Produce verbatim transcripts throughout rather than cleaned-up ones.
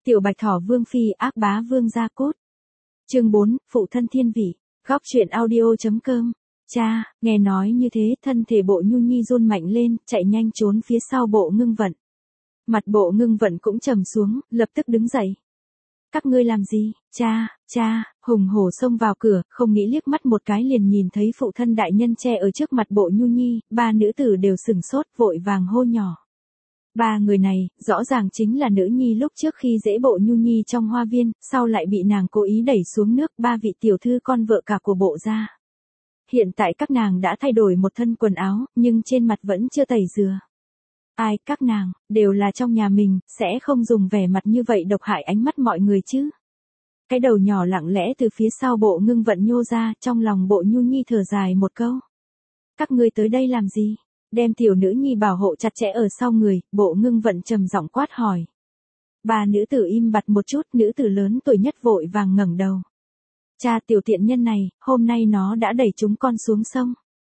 Tiểu Bạch Thỏ Vương Phi ác bá vương gia cốt. Chương bốn, Phụ thân thiên vị. Góc truyện audio.com. Cha, nghe nói như thế, thân thể Bộ Nhu Nhi run mạnh lên, chạy nhanh trốn phía sau Bộ Ngưng Vận. Mặt Bộ Ngưng Vận cũng trầm xuống, lập tức đứng dậy. Các ngươi làm gì? Cha, cha, hùng hổ xông vào cửa, không nghĩ liếc mắt một cái liền nhìn thấy phụ thân đại nhân che ở trước mặt Bộ Nhu Nhi, ba nữ tử đều sửng sốt, vội vàng hô nhỏ. Ba người này, rõ ràng chính là nữ nhi lúc trước khi dễ Bộ Nhu Nhi trong hoa viên, sau lại bị nàng cố ý đẩy xuống nước, ba vị tiểu thư con vợ cả của Bộ gia. Hiện tại các nàng đã thay đổi một thân quần áo, nhưng trên mặt vẫn chưa tẩy rửa. Ai, các nàng, đều là trong nhà mình, sẽ không dùng vẻ mặt như vậy độc hại ánh mắt mọi người chứ. Cái đầu nhỏ lặng lẽ từ phía sau Bộ Ngưng Vận nhô ra, trong lòng Bộ Nhu Nhi thở dài một câu. Các ngươi tới đây làm gì? Đem tiểu nữ nhi bảo hộ chặt chẽ ở sau người, Bộ Ngưng Vận trầm giọng quát hỏi. Ba nữ tử im bặt một chút, nữ tử lớn tuổi nhất vội vàng ngẩng đầu. Cha, tiểu tiện nhân này, hôm nay nó đã đẩy chúng con xuống sông.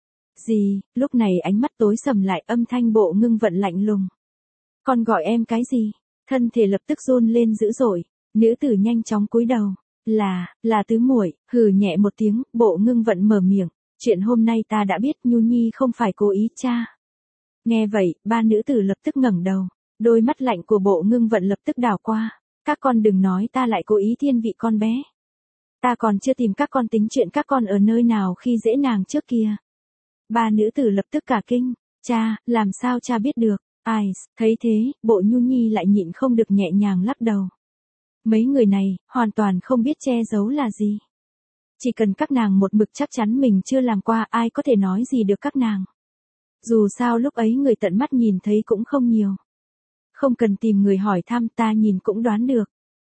Gì? Lúc này ánh mắt tối sầm lại, âm thanh Bộ Ngưng Vận lạnh lùng. Con gọi em cái gì? Thân thể lập tức run lên dữ dội, nữ tử nhanh chóng cúi đầu. Là, là tứ muội. Hừ nhẹ một tiếng, Bộ Ngưng Vận mở miệng. Chuyện hôm nay ta đã biết, Nhu Nhi không phải cố ý cha. Nghe vậy, ba nữ tử lập tức ngẩng đầu, đôi mắt lạnh của Bộ Ngưng Vận lập tức đảo qua. Các con đừng nói ta lại cố ý thiên vị con bé. Ta còn chưa tìm các con tính chuyện các con ở nơi nào khi dễ nàng trước kia. Ba nữ tử lập tức cả kinh. Cha, làm sao cha biết được? Ai, thấy thế, Bộ Nhu Nhi lại nhịn không được nhẹ nhàng lắc đầu. Mấy người này, hoàn toàn không biết che giấu là gì. Chỉ cần các nàng một mực chắc chắn mình chưa làm qua, ai có thể nói gì được các nàng. Dù sao lúc ấy người tận mắt nhìn thấy cũng không nhiều. Không cần tìm người hỏi thăm, ta nhìn cũng đoán được.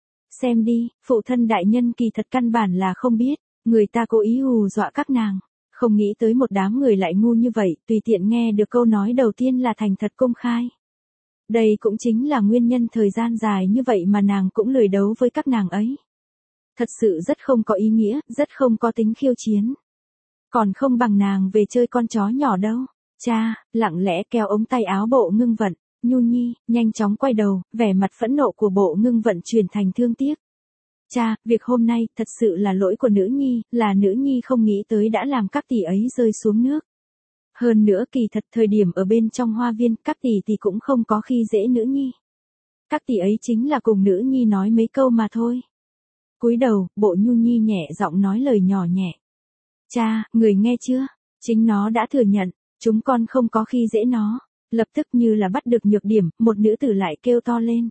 Xem đi, phụ thân đại nhân kỳ thật căn bản là không biết, người ta cố ý hù dọa các nàng. Không nghĩ tới một đám người lại ngu như vậy, tùy tiện nghe được câu nói đầu tiên là thành thật công khai. Đây cũng chính là nguyên nhân thời gian dài như vậy mà nàng cũng lười đấu với các nàng ấy. Thật sự rất không có ý nghĩa, rất không có tính khiêu chiến. Còn không bằng nàng về chơi con chó nhỏ đâu. Cha, lặng lẽ kéo ống tay áo Bộ Ngưng Vận. Nhu Nhi, nhanh chóng quay đầu, vẻ mặt phẫn nộ của Bộ Ngưng Vận chuyển thành thương tiếc. Cha, việc hôm nay thật sự là lỗi của nữ nhi, là nữ nhi không nghĩ tới đã làm các tỷ ấy rơi xuống nước. Hơn nữa kỳ thật thời điểm ở bên trong hoa viên, các tỷ tỷ cũng không có khi dễ nữ nhi. Các tỷ ấy chính là cùng nữ nhi nói mấy câu mà thôi. Cúi đầu, Bộ Nhu Nhi nhẹ giọng nói lời nhỏ nhẹ. Cha, người nghe chưa? Chính nó đã thừa nhận, chúng con không có khi dễ nó. Lập tức như là bắt được nhược điểm, một nữ tử lại kêu to lên.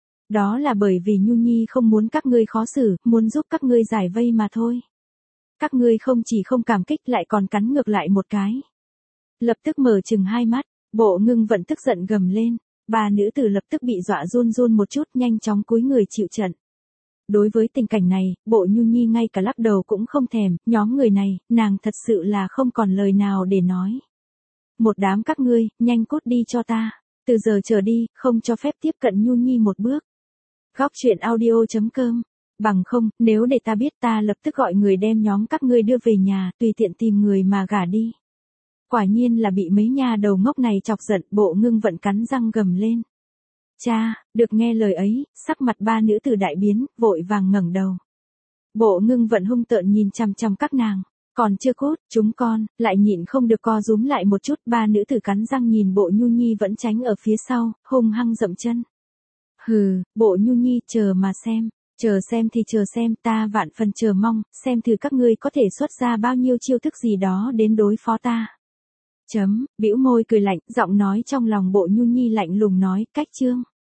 Đó là bởi vì Nhu Nhi không muốn các ngươi khó xử, muốn giúp các ngươi giải vây mà thôi. Các ngươi không chỉ không cảm kích lại còn cắn ngược lại một cái. Lập tức mở chừng hai mắt, Bộ Ngưng Vận tức giận gầm lên. Ba nữ tử lập tức bị dọa run run một chút, nhanh chóng cúi người chịu trận. Đối với tình cảnh này, Bộ Nhu Nhi ngay cả lắc đầu cũng không thèm, nhóm người này, nàng thật sự là không còn lời nào để nói. Một đám các ngươi, nhanh cút đi cho ta, từ giờ trở đi, không cho phép tiếp cận Nhu Nhi một bước. Góc truyện audio.com. Bằng không, nếu để ta biết ta lập tức gọi người đem nhóm các ngươi đưa về nhà, tùy tiện tìm người mà gả đi. Quả nhiên là bị mấy nhà đầu ngốc này chọc giận, Bộ Ngưng Vận cắn răng gầm lên. Cha, được nghe lời ấy, sắc mặt ba nữ tử đại biến, vội vàng ngẩng đầu. Bộ Ngưng Vận hung tợn nhìn chằm chằm các nàng, còn chưa cút, chúng con, lại nhịn không được co rúm lại một chút, ba nữ tử cắn răng nhìn Bộ Nhu Nhi vẫn tránh ở phía sau, hung hăng dậm chân. Hừ, Bộ Nhu Nhi, chờ mà xem, chờ xem thì chờ xem, ta vạn phần chờ mong, xem thử các ngươi có thể xuất ra bao nhiêu chiêu thức gì đó đến đối phó ta. Chấm, bĩu môi cười lạnh, giọng nói trong lòng Bộ Nhu Nhi lạnh lùng nói, cách chương.